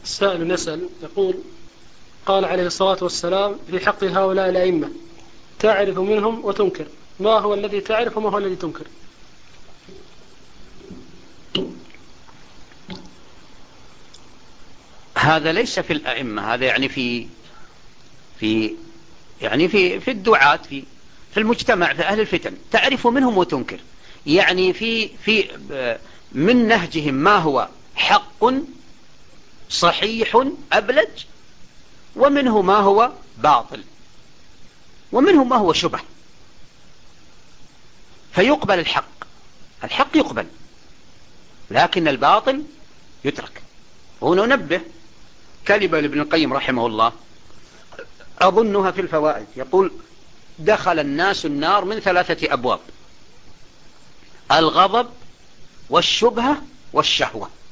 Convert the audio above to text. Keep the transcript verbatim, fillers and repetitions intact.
السائل يسأل يقول: قال عليه الصلاة والسلام في حق هؤلاء الأئمة: تعرف منهم وتنكر، ما هو الذي تعرف وما هو الذي تنكر؟ هذا ليس في الأئمة، هذا يعني في في يعني في في الدعاة، في في المجتمع، في أهل الفتن. تعرف منهم وتنكر، يعني في في من نهجهم ما هو حق صحيح أبلج، ومنه ما هو باطل، ومنه ما هو شبه. فيقبل الحق، الحق يقبل، لكن الباطل يترك. هنا ننبه كلمة لابن القيم رحمه الله أظنها في الفوائد، يقول: دخل الناس النار من ثلاثة أبواب: الغضب والشبهة والشهوة.